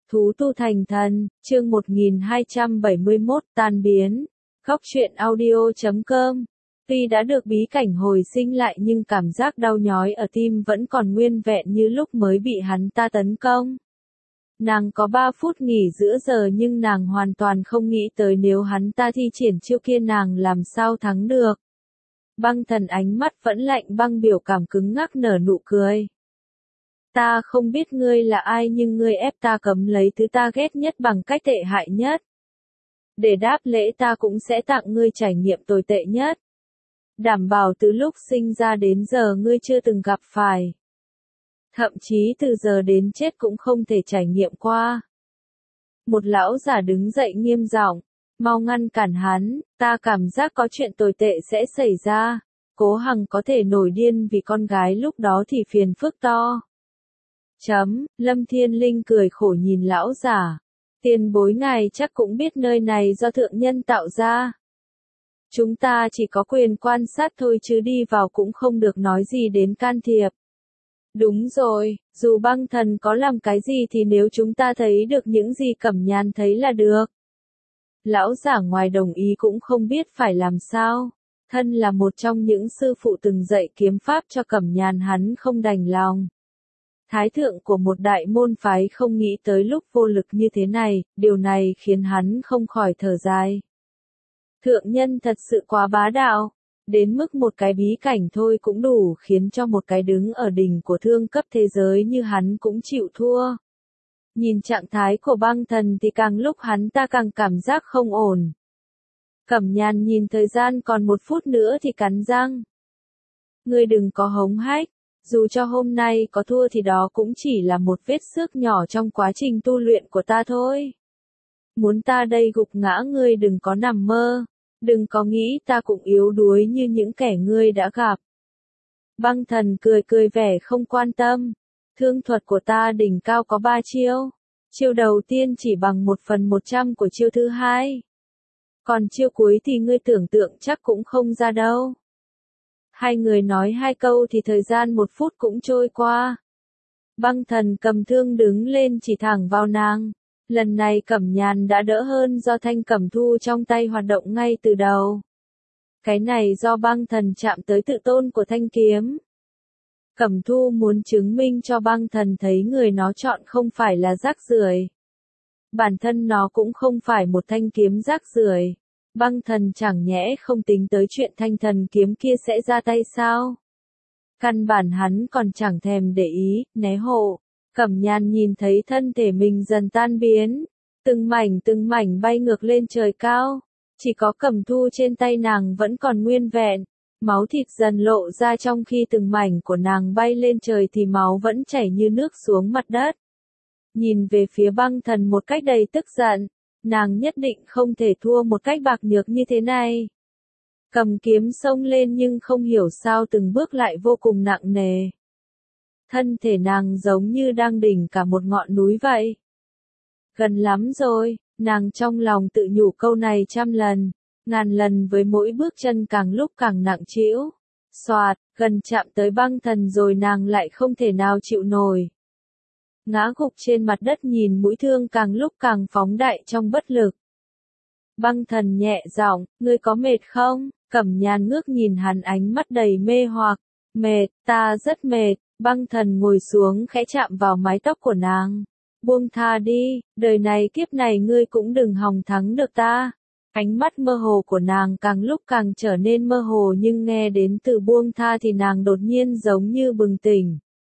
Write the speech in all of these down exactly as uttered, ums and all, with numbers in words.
Thú tu thành thần, chương một nghìn hai trăm bảy mươi mốt, tan biến. Góc truyện audio chấm com. Tuy đã được bí cảnh hồi sinh lại nhưng cảm giác đau nhói ở tim vẫn còn nguyên vẹn như lúc mới bị hắn ta tấn công. Nàng có ba phút nghỉ giữa giờ nhưng nàng hoàn toàn không nghĩ tới nếu hắn ta thi triển chiêu kia nàng làm sao thắng được. Băng thần ánh mắt vẫn lạnh băng, biểu cảm cứng ngắc, nở nụ cười. Ta không biết ngươi là ai nhưng ngươi ép ta cấm lấy thứ ta ghét nhất bằng cách tệ hại nhất. Để đáp lễ ta cũng sẽ tặng ngươi trải nghiệm tồi tệ nhất. Đảm bảo từ lúc sinh ra đến giờ ngươi chưa từng gặp phải. Thậm chí từ giờ đến chết cũng không thể trải nghiệm qua. Một lão giả đứng dậy nghiêm giọng, mau ngăn cản hắn, ta cảm giác có chuyện tồi tệ sẽ xảy ra. Cố Hằng có thể nổi điên vì con gái lúc đó thì phiền phức to. Chấm, Lâm Thiên Linh cười khổ nhìn lão giả. Tiền bối ngài chắc cũng biết nơi này do thượng nhân tạo ra. Chúng ta chỉ có quyền quan sát thôi chứ đi vào cũng không được nói gì đến can thiệp. Đúng rồi, dù băng thần có làm cái gì thì nếu chúng ta thấy được những gì Cẩm Nhàn thấy là được. Lão giả ngoài đồng ý cũng không biết phải làm sao. Thân là một trong những sư phụ từng dạy kiếm pháp cho Cẩm Nhàn, hắn không đành lòng. Thái thượng của một đại môn phái không nghĩ tới lúc vô lực như thế này, điều này khiến hắn không khỏi thở dài. Thượng nhân thật sự quá bá đạo, đến mức một cái bí cảnh thôi cũng đủ khiến cho một cái đứng ở đỉnh của thương cấp thế giới như hắn cũng chịu thua. Nhìn trạng thái của băng thần thì càng lúc hắn ta càng cảm giác không ổn. Cẩm Nhàn nhìn thời gian còn một phút nữa thì cắn răng. Ngươi đừng có hống hách. Dù cho hôm nay có thua thì đó cũng chỉ là một vết xước nhỏ trong quá trình tu luyện của ta thôi. Muốn ta đây gục ngã ngươi đừng có nằm mơ, đừng có nghĩ ta cũng yếu đuối như những kẻ ngươi đã gặp. Băng thần cười cười vẻ không quan tâm. Thương thuật của ta đỉnh cao có ba chiêu. Chiêu đầu tiên chỉ bằng một phần một trăm của chiêu thứ hai. Còn chiêu cuối thì ngươi tưởng tượng chắc cũng không ra đâu. Hai người nói hai câu thì thời gian một phút cũng trôi qua. Băng thần cầm thương đứng lên chỉ thẳng vào nàng. Lần này Cẩm Nhàn đã đỡ hơn do thanh cẩm thu trong tay hoạt động ngay từ đầu. Cái này do băng thần chạm tới tự tôn của thanh kiếm. Cẩm thu muốn chứng minh cho băng thần thấy người nó chọn không phải là rác rưởi. Bản thân nó cũng không phải một thanh kiếm rác rưởi. Băng thần chẳng nhẽ không tính tới chuyện thanh thần kiếm kia sẽ ra tay sao? Căn bản hắn còn chẳng thèm để ý, né hộ. Cẩm Nhàn nhìn thấy thân thể mình dần tan biến. Từng mảnh từng mảnh bay ngược lên trời cao. Chỉ có cẩm thu trên tay nàng vẫn còn nguyên vẹn. Máu thịt dần lộ ra trong khi từng mảnh của nàng bay lên trời thì máu vẫn chảy như nước xuống mặt đất. Nhìn về phía băng thần một cách đầy tức giận. Nàng nhất định không thể thua một cách bạc nhược như thế này. Cầm kiếm xông lên nhưng không hiểu sao từng bước lại vô cùng nặng nề. Thân thể nàng giống như đang đỉnh cả một ngọn núi vậy. Gần lắm rồi, nàng trong lòng tự nhủ câu này trăm lần, ngàn lần với mỗi bước chân càng lúc càng nặng trĩu. Xoạt, gần chạm tới băng thần rồi nàng lại không thể nào chịu nổi. Ngã gục trên mặt đất nhìn mũi thương càng lúc càng phóng đại trong bất lực. Băng thần nhẹ giọng, ngươi có mệt không? Cẩm Nhàn ngước nhìn hắn ánh mắt đầy mê hoặc. Mệt, ta rất mệt. Băng thần ngồi xuống khẽ chạm vào mái tóc của nàng. Buông tha đi, đời này kiếp này ngươi cũng đừng hòng thắng được ta. Ánh mắt mơ hồ của nàng càng lúc càng trở nên mơ hồ nhưng nghe đến từ buông tha thì nàng đột nhiên giống như bừng tỉnh.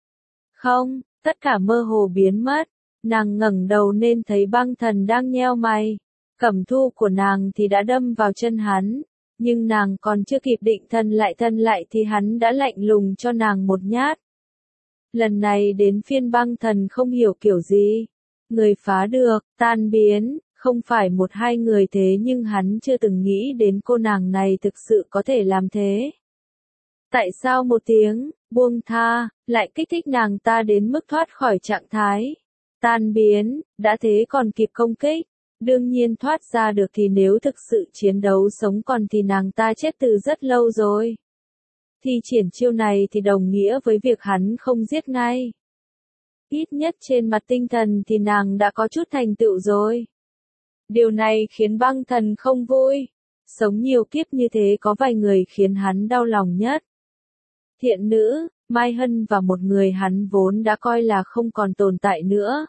Không. Tất cả mơ hồ biến mất, nàng ngẩng đầu nên thấy băng thần đang nheo mày. Cẩm thu của nàng thì đã đâm vào chân hắn, nhưng nàng còn chưa kịp định thần lại thân lại thì hắn đã lạnh lùng cho nàng một nhát. Lần này đến phiên băng thần không hiểu kiểu gì. Người phá được, tan biến, không phải một hai người thế nhưng hắn chưa từng nghĩ đến cô nàng này thực sự có thể làm thế. Tại sao một tiếng, buông tha, lại kích thích nàng ta đến mức thoát khỏi trạng thái tan biến, đã thế còn kịp công kích. Đương nhiên thoát ra được thì nếu thực sự chiến đấu sống còn thì nàng ta chết từ rất lâu rồi. Thi triển chiêu này thì đồng nghĩa với việc hắn không giết ngay. Ít nhất trên mặt tinh thần thì nàng đã có chút thành tựu rồi. Điều này khiến băng thần không vui. Sống nhiều kiếp như thế có vài người khiến hắn đau lòng nhất. Thiện nữ, Mai Hân và một người hắn vốn đã coi là không còn tồn tại nữa.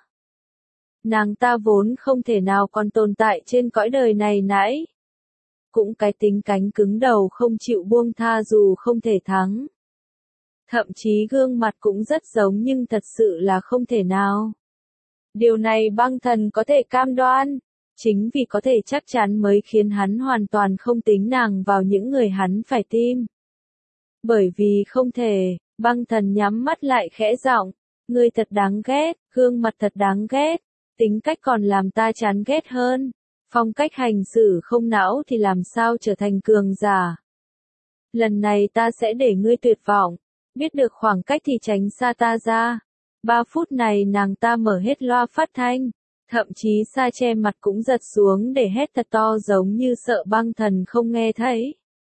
Nàng ta vốn không thể nào còn tồn tại trên cõi đời này nãy. Cũng cái tính cánh cứng đầu không chịu buông tha dù không thể thắng. Thậm chí gương mặt cũng rất giống nhưng thật sự là không thể nào. Điều này băng thần có thể cam đoan. Chính vì có thể chắc chắn mới khiến hắn hoàn toàn không tính nàng vào những người hắn phải tim. Bởi vì không thể, băng thần nhắm mắt lại khẽ giọng, ngươi thật đáng ghét, gương mặt thật đáng ghét, tính cách còn làm ta chán ghét hơn, phong cách hành xử không não thì làm sao trở thành cường giả. Lần này ta sẽ để ngươi tuyệt vọng, biết được khoảng cách thì tránh xa ta ra. Ba phút này nàng ta mở hết loa phát thanh. Thậm chí sa che mặt cũng giật xuống để hét thật to giống như sợ băng thần không nghe thấy.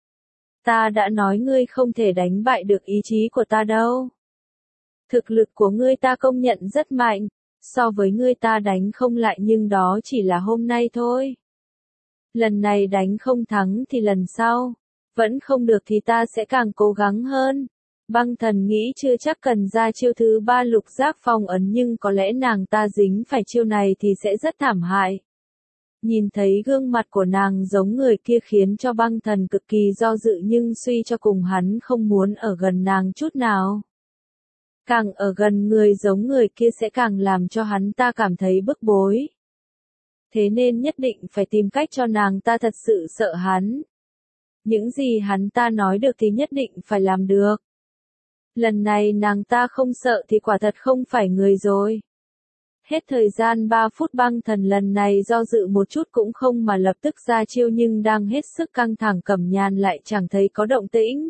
Ta đã nói ngươi không thể đánh bại được ý chí của ta đâu. Thực lực của ngươi ta công nhận rất mạnh, so với ngươi ta đánh không lại nhưng đó chỉ là hôm nay thôi. Lần này đánh không thắng thì lần sau, vẫn không được thì ta sẽ càng cố gắng hơn. Băng thần nghĩ chưa chắc cần ra chiêu thứ ba lục giác phong ấn nhưng có lẽ nàng ta dính phải chiêu này thì sẽ rất thảm hại. Nhìn thấy gương mặt của nàng giống người kia khiến cho băng thần cực kỳ do dự nhưng suy cho cùng hắn không muốn ở gần nàng chút nào. Càng ở gần người giống người kia sẽ càng làm cho hắn ta cảm thấy bức bối. Thế nên nhất định phải tìm cách cho nàng ta thật sự sợ hắn. Những gì hắn ta nói được thì nhất định phải làm được. Lần này nàng ta không sợ thì quả thật không phải người rồi. Hết thời gian ba phút băng thần lần này do dự một chút cũng không mà lập tức ra chiêu nhưng đang hết sức căng thẳng Cẩm Nhàn lại chẳng thấy có động tĩnh.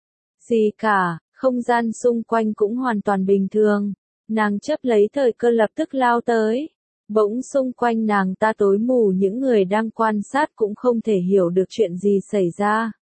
Gì cả, không gian xung quanh cũng hoàn toàn bình thường. Nàng chấp lấy thời cơ lập tức lao tới. Bỗng xung quanh nàng ta tối mù những người đang quan sát cũng không thể hiểu được chuyện gì xảy ra.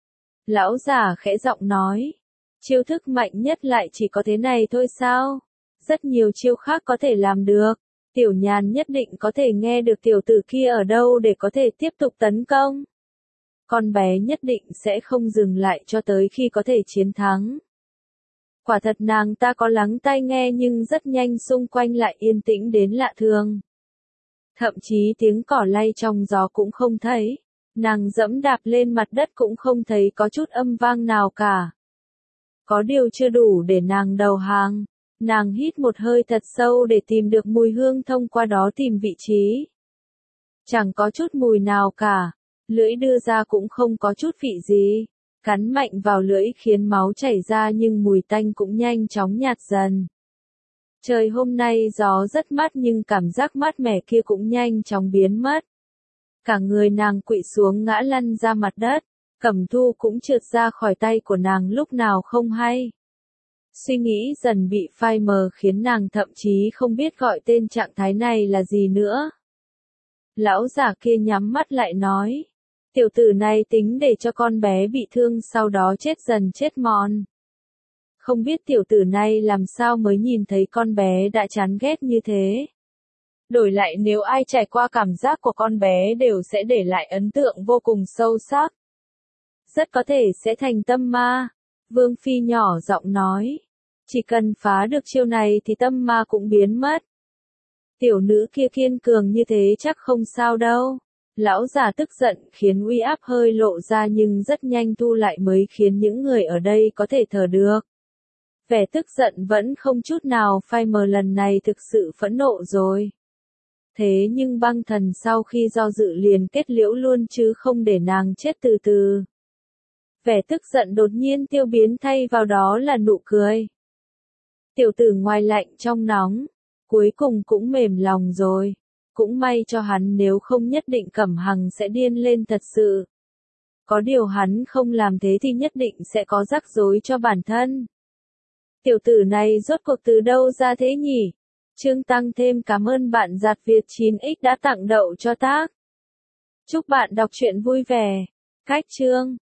Lão giả khẽ giọng nói. Chiêu thức mạnh nhất lại chỉ có thế này thôi sao? Rất nhiều chiêu khác có thể làm được. Tiểu Nhàn nhất định có thể nghe được tiểu tử kia ở đâu để có thể tiếp tục tấn công. Con bé nhất định sẽ không dừng lại cho tới khi có thể chiến thắng. Quả thật nàng ta có lắng tai nghe nhưng rất nhanh xung quanh lại yên tĩnh đến lạ thường. Thậm chí tiếng cỏ lay trong gió cũng không thấy. Nàng dẫm đạp lên mặt đất cũng không thấy có chút âm vang nào cả. Có điều chưa đủ để nàng đầu hàng. Nàng hít một hơi thật sâu để tìm được mùi hương thông qua đó tìm vị trí. Chẳng có chút mùi nào cả. Lưỡi đưa ra cũng không có chút vị gì. Cắn mạnh vào lưỡi khiến máu chảy ra nhưng mùi tanh cũng nhanh chóng nhạt dần. Trời hôm nay gió rất mát nhưng cảm giác mát mẻ kia cũng nhanh chóng biến mất. Cả người nàng quỵ xuống ngã lăn ra mặt đất. Cẩm Thu cũng trượt ra khỏi tay của nàng lúc nào không hay. Suy nghĩ dần bị phai mờ khiến nàng thậm chí không biết gọi tên trạng thái này là gì nữa. Lão giả kia nhắm mắt lại nói. Tiểu tử này tính để cho con bé bị thương sau đó chết dần chết mòn. Không biết tiểu tử này làm sao mới nhìn thấy con bé đã chán ghét như thế. Đổi lại nếu ai trải qua cảm giác của con bé đều sẽ để lại ấn tượng vô cùng sâu sắc. Rất có thể sẽ thành tâm ma. Vương Phi nhỏ giọng nói. Chỉ cần phá được chiêu này thì tâm ma cũng biến mất. Tiểu nữ kia kiên cường như thế chắc không sao đâu. Lão già tức giận khiến uy áp hơi lộ ra nhưng rất nhanh thu lại mới khiến những người ở đây có thể thở được. Vẻ tức giận vẫn không chút nào phai mờ lần này thực sự phẫn nộ rồi. Thế nhưng băng thần sau khi do dự liền kết liễu luôn chứ không để nàng chết từ từ. Vẻ tức giận đột nhiên tiêu biến thay vào đó là nụ cười. Tiểu tử ngoài lạnh trong nóng, cuối cùng cũng mềm lòng rồi. Cũng may cho hắn nếu không nhất định Cẩm Hằng sẽ điên lên thật sự. Có điều hắn không làm thế thì nhất định sẽ có rắc rối cho bản thân. Tiểu tử này rốt cuộc từ đâu ra thế nhỉ? Chương tăng thêm cảm ơn bạn Giạt Việt chín x đã tặng đậu cho tác. Chúc bạn đọc truyện vui vẻ. Cách chương